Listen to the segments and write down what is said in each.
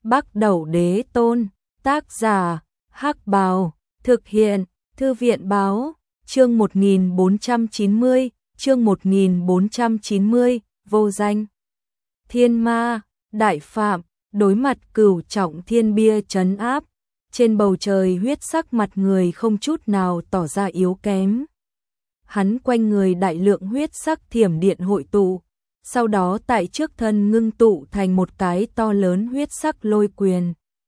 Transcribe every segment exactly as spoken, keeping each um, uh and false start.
Bắc Đẩu Đế Tôn, tác giả, Hắc Bào, thực hiện, Thư viện Báo, chương một nghìn bốn trăm chín mươi, chương một nghìn bốn trăm chín mươi, vô danh. Thiên ma, đại phạm, đối mặt cửu trọng thiên bia trấn áp, trên bầu trời huyết sắc mặt người không chút nào tỏ ra yếu kém. Hắn quanh người đại lượng huyết sắc thiểm điện hội tụ, sau đó tại trước thân ngưng tụ thành một cái to lớn huyết sắc lôi quyền.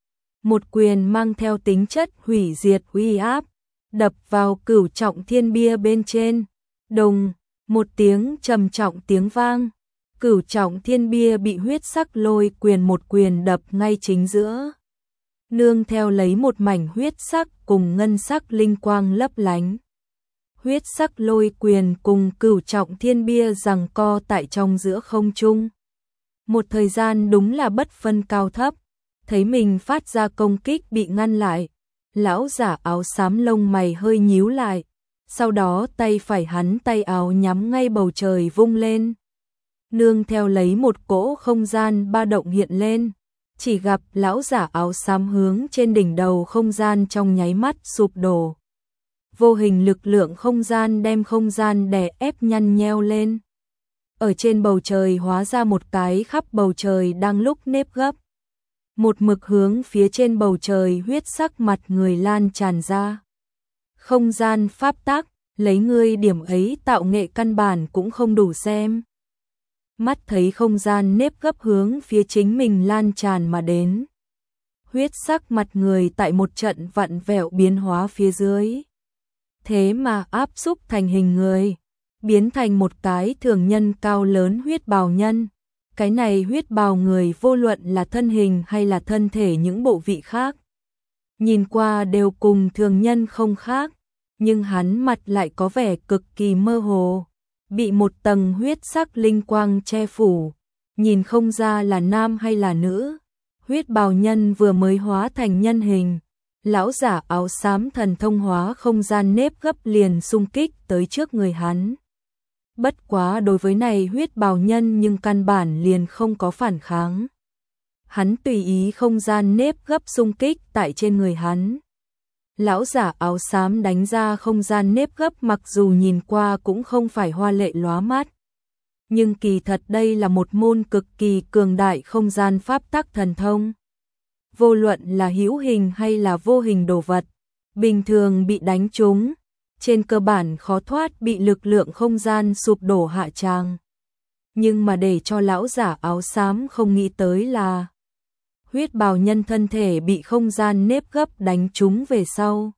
Một quyền mang theo tính chất hủy diệt uy áp, đập vào cửu trọng thiên bia bên trên. Đùng, một tiếng trầm trọng tiếng vang, cửu trọng thiên bia bị huyết sắc lôi quyền một quyền đập ngay chính giữa. Nương theo lấy một mảnh huyết sắc cùng ngân sắc linh quang lấp lánh. Huyết sắc lôi quyền cùng cửu trọng thiên bia giằng co tại trong giữa không trung. Một thời gian đúng là bất phân cao thấp, thấy mình phát ra công kích bị ngăn lại, lão giả áo xám lông mày hơi nhíu lại, sau đó tay phải hắn tay áo nhắm ngay bầu trời vung lên. Nương theo lấy một cỗ không gian ba động hiện lên, chỉ gặp lão giả áo xám hướng trên đỉnh đầu không gian trong nháy mắt sụp đổ. Vô hình lực lượng không gian đem không gian đè ép nhăn nheo lên. Ở trên bầu trời hóa ra một cái khắp bầu trời đang lúc nếp gấp. Một mực hướng phía trên bầu trời huyết sắc mặt người lan tràn ra. Không gian pháp tắc, lấy ngươi điểm ấy tạo nghệ căn bản cũng không đủ xem. Mắt thấy không gian nếp gấp hướng phía chính mình lan tràn mà đến. Huyết sắc mặt người tại một trận vặn vẹo biến hóa phía dưới. Thế mà áp xúc thành hình người, biến thành một cái thường nhân cao lớn huyết bào nhân. Cái này huyết bào người vô luận là thân hình hay là thân thể những bộ vị khác, nhìn qua đều cùng thường nhân không khác, nhưng hắn mặt lại có vẻ cực kỳ mơ hồ, bị một tầng huyết sắc linh quang che phủ, nhìn không ra là nam hay là nữ. Huyết bào nhân vừa mới hóa thành nhân hình, lão giả áo xám thần thông hóa không gian nếp gấp liền xung kích tới trước người hắn. Bất quá đối với này huyết bào nhân nhưng căn bản liền không có phản kháng. Hắn tùy ý không gian nếp gấp xung kích tại trên người hắn. Lão giả áo xám đánh ra không gian nếp gấp mặc dù nhìn qua cũng không phải hoa lệ lóa mắt. Nhưng kỳ thật đây là một môn cực kỳ cường đại không gian pháp tắc thần thông. Vô luận là hữu hình hay là vô hình đồ vật, bình thường bị đánh trúng, trên cơ bản khó thoát bị lực lượng không gian sụp đổ hạ tràng. Nhưng mà để cho lão giả áo xám không nghĩ tới là huyết bào nhân thân thể bị không gian nếp gấp đánh trúng về sau.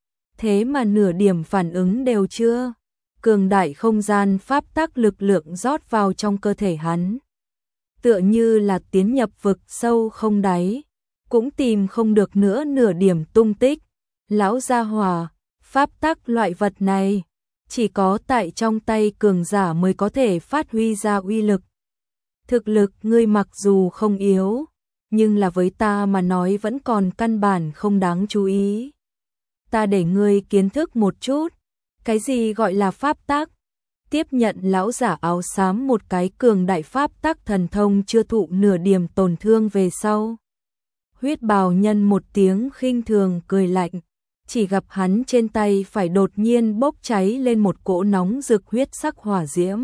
Thế mà nửa điểm phản ứng đều chưa. Cường đại không gian pháp tắc lực lượng rót vào trong cơ thể hắn. Tựa như là tiến nhập vực sâu không đáy, cũng tìm không được nữa nửa điểm tung tích. Lão gia hỏa, pháp tắc loại vật này, chỉ có tại trong tay cường giả mới có thể phát huy ra uy lực. Thực lực ngươi mặc dù không yếu, nhưng là với ta mà nói vẫn còn căn bản không đáng chú ý. Ta để ngươi kiến thức một chút, cái gì gọi là pháp tắc. Tiếp nhận lão giả áo xám một cái cường đại pháp tắc thần thông chưa thụ nửa điểm tổn thương về sau. Huyết bào nhân một tiếng khinh thường cười lạnh, chỉ gặp hắn trên tay phải đột nhiên bốc cháy lên một cỗ nóng rực huyết sắc hỏa diễm.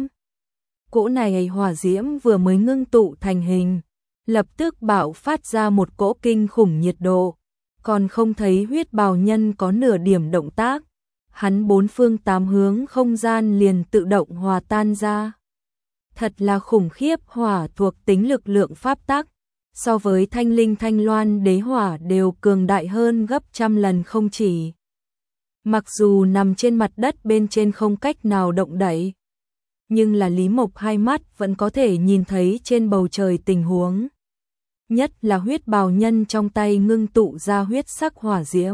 Cỗ này hỏa diễm vừa mới ngưng tụ thành hình, lập tức bạo phát ra một cỗ kinh khủng nhiệt độ, còn không thấy huyết bào nhân có nửa điểm động tác, hắn bốn phương tám hướng không gian liền tự động hòa tan ra. Thật là khủng khiếp, hỏa thuộc tính lực lượng pháp tắc, so với thanh linh thanh loan đế hỏa đều cường đại hơn gấp trăm lần không chỉ. Mặc dù nằm trên mặt đất bên trên không cách nào động đậy, nhưng là Lý Mộc hai mắt vẫn có thể nhìn thấy trên bầu trời tình huống. Nhất là huyết bào nhân trong tay ngưng tụ ra huyết sắc hỏa diễm.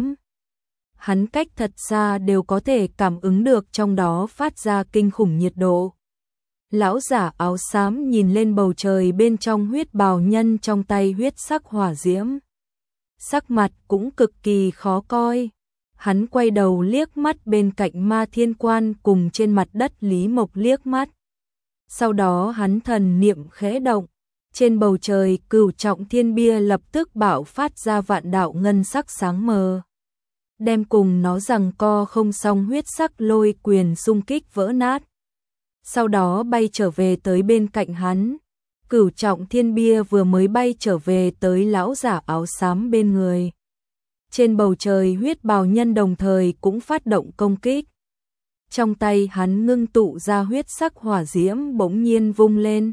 Hắn cách thật xa đều có thể cảm ứng được trong đó phát ra kinh khủng nhiệt độ. Lão giả áo xám nhìn lên bầu trời bên trong huyết bào nhân trong tay huyết sắc hỏa diễm. Sắc mặt cũng cực kỳ khó coi. Hắn quay đầu liếc mắt bên cạnh Ma Thiên Quan cùng trên mặt đất Lý Mộc liếc mắt. Sau đó hắn thần niệm khẽ động, Trên bầu trời, Cửu Trọng Thiên Bia lập tức bạo phát ra vạn đạo ngân sắc sáng mờ, đem cùng nó giằng co không xong huyết sắc lôi quyền xung kích vỡ nát. Sau đó bay trở về tới bên cạnh hắn. Cửu Trọng Thiên Bia vừa mới bay trở về tới lão giả áo xám bên người. Trên bầu trời huyết bào nhân đồng thời cũng phát động công kích. Trong tay hắn ngưng tụ ra huyết sắc hỏa diễm bỗng nhiên vung lên.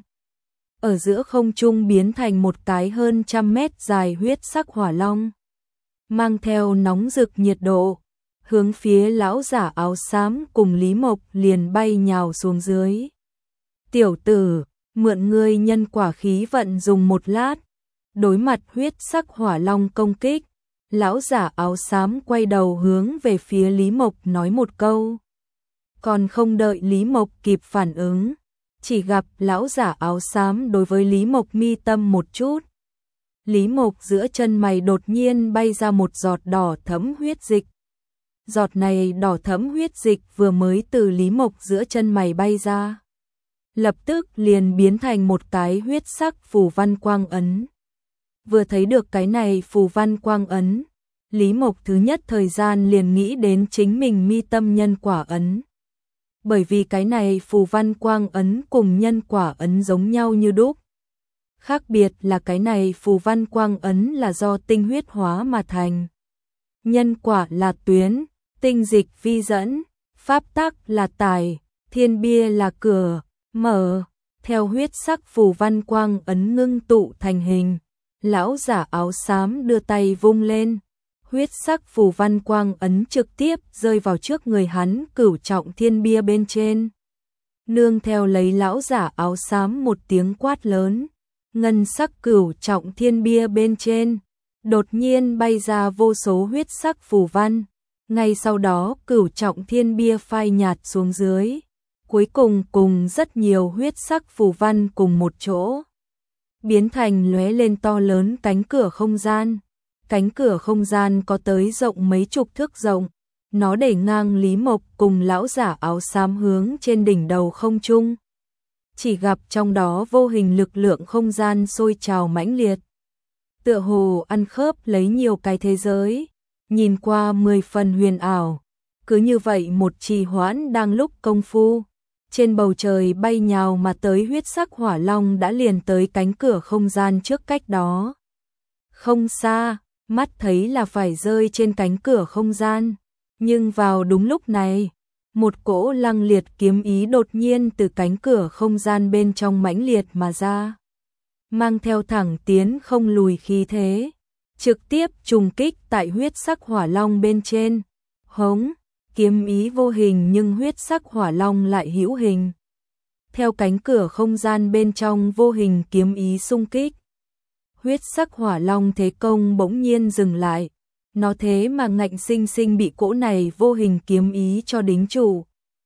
Ở giữa không trung biến thành một cái hơn trăm mét dài huyết sắc hỏa long. Mang theo nóng rực nhiệt độ, hướng phía lão giả áo xám cùng Lý Mộc liền bay nhào xuống dưới. Tiểu tử, mượn ngươi nhân quả khí vận dùng một lát. Đối mặt huyết sắc hỏa long công kích, lão giả áo xám quay đầu hướng về phía Lý Mộc nói một câu. Còn không đợi Lý Mộc kịp phản ứng, chỉ gặp lão giả áo xám đối với Lý Mộc mi tâm một chút. Lý Mộc giữa chân mày đột nhiên bay ra một giọt đỏ thẫm huyết dịch. Giọt này đỏ thẫm huyết dịch vừa mới từ Lý Mộc giữa chân mày bay ra, lập tức liền biến thành một cái huyết sắc phù văn quang ấn. Vừa thấy được cái này phù văn quang ấn, Lý Mộc thứ nhất thời gian liền nghĩ đến chính mình mi tâm nhân quả ấn. Bởi vì cái này phù văn quang ấn cùng nhân quả ấn giống nhau như đúc. Khác biệt là cái này phù văn quang ấn là do tinh huyết hóa mà thành. Nhân quả là tuyến, tinh dịch vi dẫn, pháp tắc là tài, thiên bia là cửa, mở. Theo huyết sắc phù văn quang ấn ngưng tụ thành hình, lão giả áo xám đưa tay vung lên. Huyết sắc phù văn quang ấn trực tiếp rơi vào trước người hắn Cửu Trọng Thiên Bia bên trên. Nương theo lấy lão giả áo xám một tiếng quát lớn, ngân sắc Cửu Trọng Thiên Bia bên trên đột nhiên bay ra vô số huyết sắc phù văn. Ngay sau đó Cửu Trọng Thiên Bia phai nhạt xuống dưới, cuối cùng cùng rất nhiều huyết sắc phù văn cùng một chỗ, biến thành lóe lên to lớn cánh cửa không gian. Cánh cửa không gian có tới rộng mấy chục thước rộng, nó đẩy ngang Lý Mộc cùng lão giả áo xám hướng trên đỉnh đầu không trung. Chỉ gặp trong đó vô hình lực lượng không gian sôi trào mãnh liệt, tựa hồ ăn khớp lấy nhiều cái thế giới, nhìn qua mười phần huyền ảo. Cứ như vậy một trì hoãn đang lúc công phu, trên bầu trời bay nhào mà tới huyết sắc hỏa long đã liền tới cánh cửa không gian trước cách đó. Không xa, mắt thấy là phải rơi trên cánh cửa không gian, nhưng vào đúng lúc này, một cỗ lăng liệt kiếm ý đột nhiên từ cánh cửa không gian bên trong mãnh liệt mà ra, mang theo thẳng tiến không lùi khí thế, trực tiếp trùng kích tại huyết sắc hỏa long bên trên. Hống, kiếm ý vô hình nhưng huyết sắc hỏa long lại hữu hình. Theo cánh cửa không gian bên trong vô hình kiếm ý xung kích, huyết sắc hỏa long thế công bỗng nhiên dừng lại, nó thế mà ngạnh sinh sinh bị cỗ này vô hình kiếm ý cho đính trụ.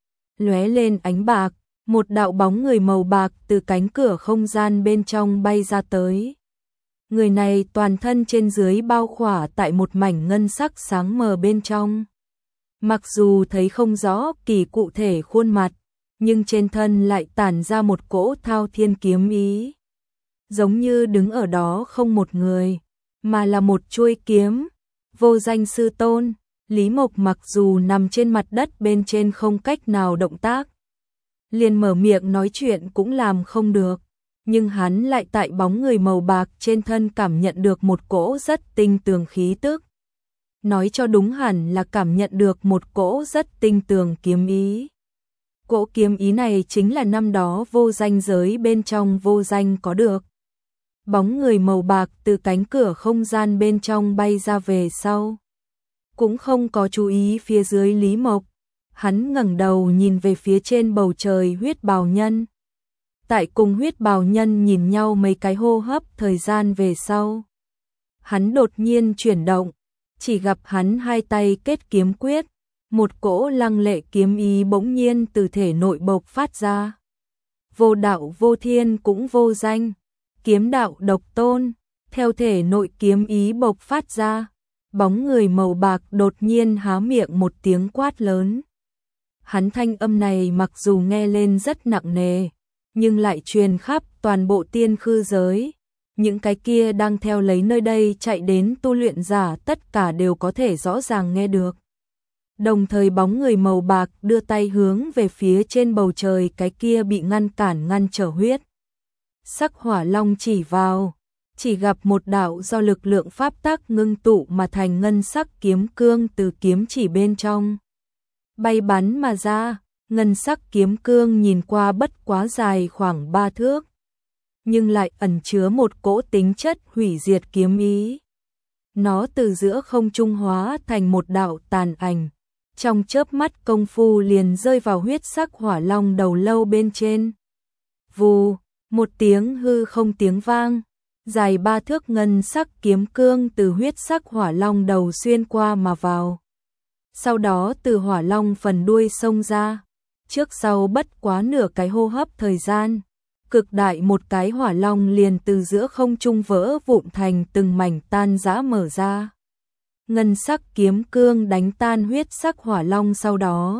Lóe lên ánh bạc, một đạo bóng người màu bạc từ cánh cửa không gian bên trong bay ra tới. Người này toàn thân trên dưới bao khỏa tại một mảnh ngân sắc sáng mờ bên trong. Mặc dù thấy không rõ kỳ cụ thể khuôn mặt, nhưng trên thân lại tản ra một cỗ thao thiên kiếm ý. Giống như đứng ở đó không một người, mà là một chuôi kiếm. Vô Danh Sư Tôn, Lý Mộc mặc dù nằm trên mặt đất bên trên không cách nào động tác, liền mở miệng nói chuyện cũng làm không được, nhưng hắn lại tại bóng người màu bạc trên thân cảm nhận được một cỗ rất tinh tường khí tức. Nói cho đúng hẳn là cảm nhận được một cỗ rất tinh tường kiếm ý. Cỗ kiếm ý này chính là năm đó vô danh giới bên trong vô danh có được. Bóng người màu bạc từ cánh cửa không gian bên trong bay ra về sau, cũng không có chú ý phía dưới Lý Mộc. Hắn ngẩng đầu nhìn về phía trên bầu trời huyết bào nhân. Tại cùng huyết bào nhân nhìn nhau mấy cái hô hấp thời gian về sau, hắn đột nhiên chuyển động, chỉ gặp hắn hai tay kết kiếm quyết, một cỗ lăng lệ kiếm ý bỗng nhiên từ thể nội bộc phát ra. Vô đạo vô thiên cũng vô danh, kiếm đạo độc tôn. Theo thể nội kiếm ý bộc phát ra, bóng người màu bạc đột nhiên há miệng một tiếng quát lớn. Hắn thanh âm này mặc dù nghe lên rất nặng nề, nhưng lại truyền khắp toàn bộ tiên khư giới. Những cái kia đang theo lấy nơi đây chạy đến tu luyện giả tất cả đều có thể rõ ràng nghe được. Đồng thời bóng người màu bạc đưa tay hướng về phía trên bầu trời cái kia bị ngăn cản ngăn trở huyết sắc hỏa long chỉ vào, chỉ gặp một đạo do lực lượng pháp tắc ngưng tụ mà thành ngân sắc kiếm cương từ kiếm chỉ bên trong bay bắn mà ra. Ngân sắc kiếm cương nhìn qua bất quá dài khoảng ba thước, nhưng lại ẩn chứa một cỗ tính chất hủy diệt kiếm ý. Nó từ giữa không trung hóa thành một đạo tàn ảnh, trong chớp mắt công phu liền rơi vào huyết sắc hỏa long đầu lâu bên trên. Vù, một tiếng hư không tiếng vang, dài ba thước ngân sắc kiếm cương từ huyết sắc hỏa long đầu xuyên qua mà vào. Sau đó từ hỏa long phần đuôi xông ra, trước sau bất quá nửa cái hô hấp thời gian, cực đại một cái hỏa long liền từ giữa không trung vỡ vụn thành từng mảnh tan rã mở ra. Ngân sắc kiếm cương đánh tan huyết sắc hỏa long sau đó.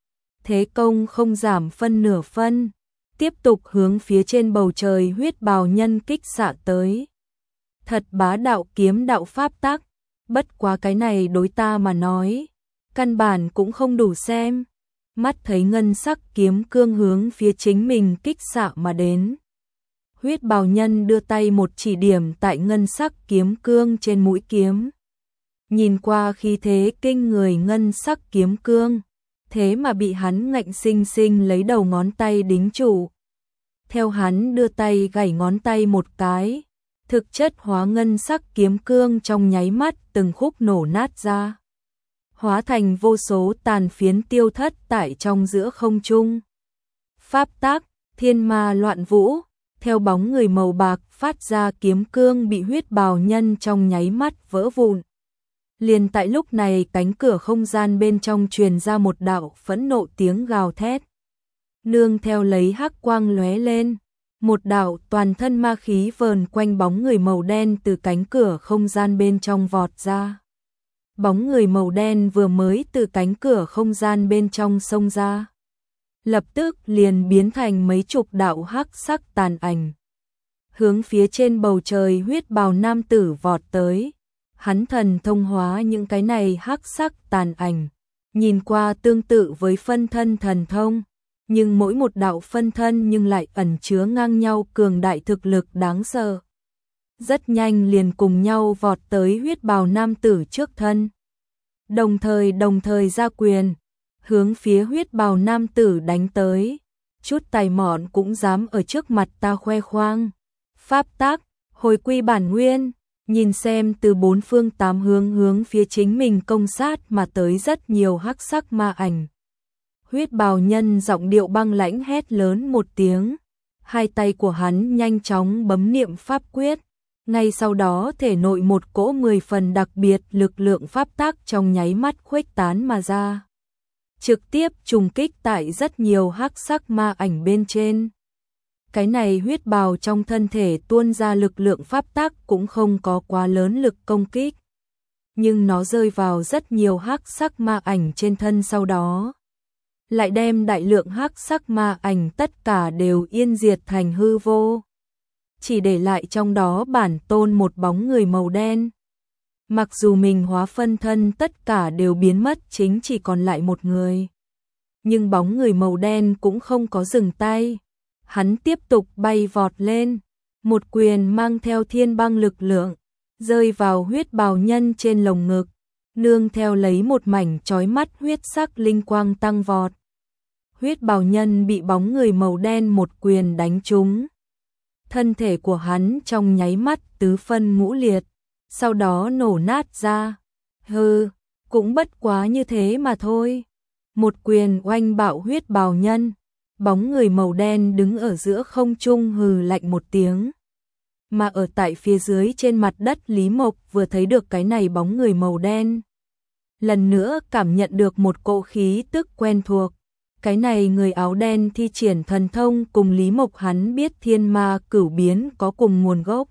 Thế công không giảm phân nửa phân, tiếp tục hướng phía trên bầu trời huyết bào nhân kích xạ tới. Thật bá đạo kiếm đạo pháp tắc, bất quá cái này đối ta mà nói, căn bản cũng không đủ xem. Mắt thấy ngân sắc kiếm cương hướng phía chính mình kích xạ mà đến. Huyết bào nhân đưa tay một chỉ điểm tại ngân sắc kiếm cương trên mũi kiếm. Nhìn qua khí thế kinh người ngân sắc kiếm cương, thế mà bị hắn ngạnh sinh sinh lấy đầu ngón tay đính trụ. Theo hắn đưa tay gảy ngón tay một cái, thực chất hóa ngân sắc kiếm cương trong nháy mắt từng khúc nổ nát ra, hóa thành vô số tàn phiến tiêu thất tại trong giữa không trung. Pháp tác, thiên ma loạn vũ, theo bóng người màu bạc phát ra kiếm cương bị huyết bào nhân trong nháy mắt vỡ vụn. Liền tại lúc này cánh cửa không gian bên trong truyền ra một đạo phẫn nộ tiếng gào thét. Nương theo lấy hắc quang lóe lên, một đạo toàn thân ma khí vờn quanh bóng người màu đen từ cánh cửa không gian bên trong vọt ra. Bóng người màu đen vừa mới từ cánh cửa không gian bên trong xông ra, lập tức liền biến thành mấy chục đạo hắc sắc tàn ảnh. Hướng phía trên bầu trời huyết bào nam tử vọt tới, hắn thần thông hóa những cái này hắc sắc tàn ảnh, nhìn qua tương tự với phân thân thần thông, nhưng mỗi một đạo phân thân nhưng lại ẩn chứa ngang nhau cường đại thực lực đáng sợ. Rất nhanh liền cùng nhau vọt tới huyết bào nam tử trước thân. Đồng thời đồng thời ra quyền, hướng phía huyết bào nam tử đánh tới. Chút tài mọn cũng dám ở trước mặt ta khoe khoang. Pháp tác, hồi quy bản nguyên, nhìn xem từ bốn phương tám hướng hướng phía chính mình công sát mà tới rất nhiều hắc sắc ma ảnh. Huyết bào nhân giọng điệu băng lãnh hét lớn một tiếng, hai tay của hắn nhanh chóng bấm niệm pháp quyết, ngay sau đó thể nội một cỗ mười phần đặc biệt lực lượng pháp tác trong nháy mắt khuếch tán mà ra, trực tiếp trùng kích tại rất nhiều hắc sắc ma ảnh bên trên. Cái này huyết bào trong thân thể tuôn ra lực lượng pháp tác cũng không có quá lớn lực công kích, nhưng nó rơi vào rất nhiều hắc sắc ma ảnh trên thân sau đó, lại đem đại lượng hắc sắc ma ảnh tất cả đều yên diệt thành hư vô, chỉ để lại trong đó bản tôn một bóng người màu đen. Mặc dù mình hóa phân thân tất cả đều biến mất, chính chỉ còn lại một người, nhưng bóng người màu đen cũng không có dừng tay, hắn tiếp tục bay vọt lên, một quyền mang theo thiên băng lực lượng rơi vào huyết bào nhân trên lồng ngực, nương theo lấy một mảnh chói mắt huyết sắc linh quang tăng vọt. Huyết bào nhân bị bóng người màu đen một quyền đánh trúng, thân thể của hắn trong nháy mắt tứ phân ngũ liệt, sau đó nổ nát ra. Hừ, cũng bất quá như thế mà thôi. Một quyền oanh bạo huyết bào nhân, bóng người màu đen đứng ở giữa không trung hừ lạnh một tiếng. Mà ở tại phía dưới trên mặt đất Lý Mộc vừa thấy được cái này bóng người màu đen, lần nữa cảm nhận được một cỗ khí tức quen thuộc. Cái này người áo đen thi triển thần thông cùng Lý Mộc hắn biết thiên ma cửu biến có cùng nguồn gốc.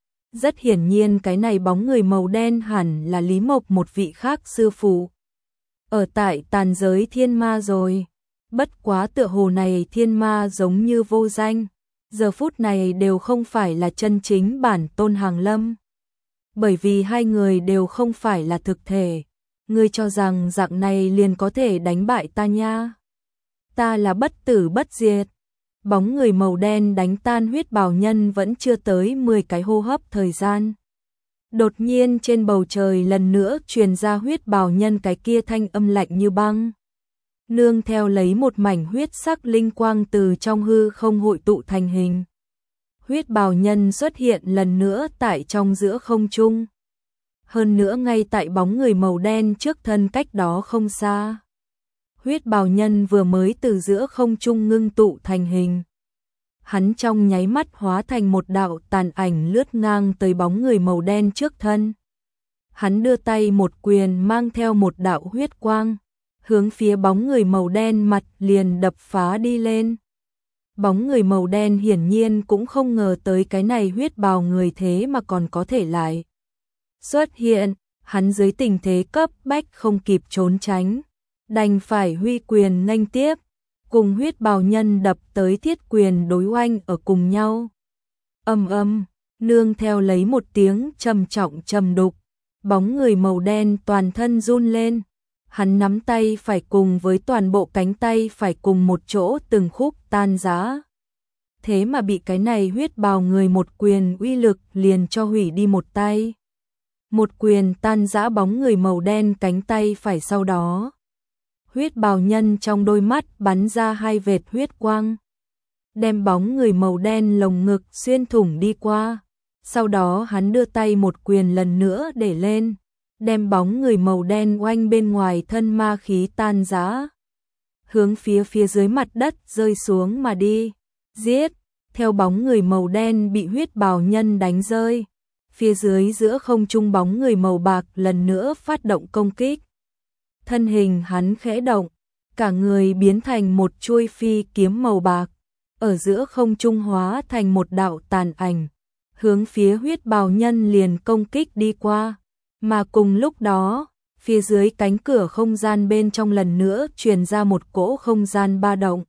Rất hiển nhiên cái này bóng người màu đen hẳn là Lý Mộc một vị khác sư phụ ở tại tàn giới thiên ma rồi. Bất quá tựa hồ này thiên ma giống như vô danh, giờ phút này đều không phải là chân chính bản tôn Hàng Lâm. Bởi vì hai người đều không phải là thực thể, ngươi cho rằng dạng này liền có thể đánh bại ta nha. Ta là bất tử bất diệt. Bóng người màu đen đánh tan huyết bào nhân vẫn chưa tới mười cái hô hấp thời gian. Đột nhiên trên bầu trời lần nữa truyền ra huyết bào nhân cái kia thanh âm lạnh như băng. Nương theo lấy một mảnh huyết sắc linh quang từ trong hư không hội tụ thành hình. Huyết bào nhân xuất hiện lần nữa tại trong giữa không trung. Hơn nữa ngay tại bóng người màu đen trước thân cách đó không xa. Huyết bào nhân vừa mới từ giữa không trung ngưng tụ thành hình. Hắn trong nháy mắt hóa thành một đạo tàn ảnh lướt ngang tới bóng người màu đen trước thân. Hắn đưa tay một quyền mang theo một đạo huyết quang, hướng phía bóng người màu đen mặt liền đập phá đi lên. Bóng người màu đen hiển nhiên cũng không ngờ tới cái này huyết bào người thế mà còn có thể lại xuất hiện, hắn dưới tình thế cấp bách không kịp trốn tránh, đành phải huy quyền nghênh tiếp, cùng huyết bào nhân đập tới thiết quyền đối oanh ở cùng nhau. Âm âm, nương theo lấy một tiếng trầm trọng trầm đục, bóng người màu đen toàn thân run lên, hắn nắm tay phải cùng với toàn bộ cánh tay phải cùng một chỗ từng khúc tan rã. Thế mà bị cái này huyết bào người một quyền uy lực liền cho hủy đi một tay. Một quyền tan rã bóng người màu đen cánh tay phải sau đó. Huyết bào nhân trong đôi mắt bắn ra hai vệt huyết quang. Đem bóng người màu đen lồng ngực xuyên thủng đi qua. Sau đó hắn đưa tay một quyền lần nữa để lên. Đem bóng người màu đen oanh bên ngoài thân ma khí tan rã. Hướng phía phía dưới mặt đất rơi xuống mà đi. Giết, theo bóng người màu đen bị huyết bào nhân đánh rơi. Phía dưới giữa không trung bóng người màu bạc lần nữa phát động công kích. Thân hình hắn khẽ động, cả người biến thành một chuôi phi kiếm màu bạc, ở giữa không trung hóa thành một đạo tàn ảnh, hướng phía huyết bào nhân liền công kích đi qua. Mà cùng lúc đó, phía dưới cánh cửa không gian bên trong lần nữa truyền ra một cỗ không gian ba động.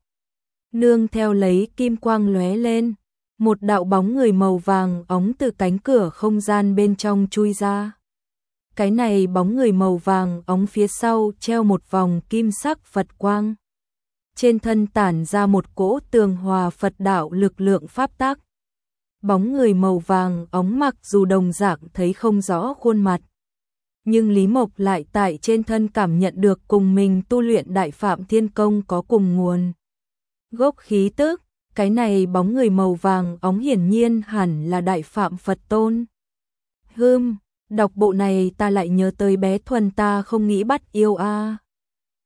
Nương theo lấy kim quang lóe lên, một đạo bóng người màu vàng óng từ cánh cửa không gian bên trong chui ra. Cái này bóng người màu vàng óng phía sau treo một vòng kim sắc Phật quang. Trên thân tản ra một cỗ tường hòa Phật đạo lực lượng pháp tắc. Bóng người màu vàng óng mặc dù đồng dạng thấy không rõ khuôn mặt, nhưng Lý Mộc lại tại trên thân cảm nhận được cùng mình tu luyện Đại Phạm Thiên Công có cùng nguồn gốc khí tức. Cái này bóng người màu vàng óng hiển nhiên hẳn là Đại Phạm Phật Tôn. Hừm, đọc bộ này ta lại nhớ tới bé Thuần ta không nghĩ bắt yêu a. À.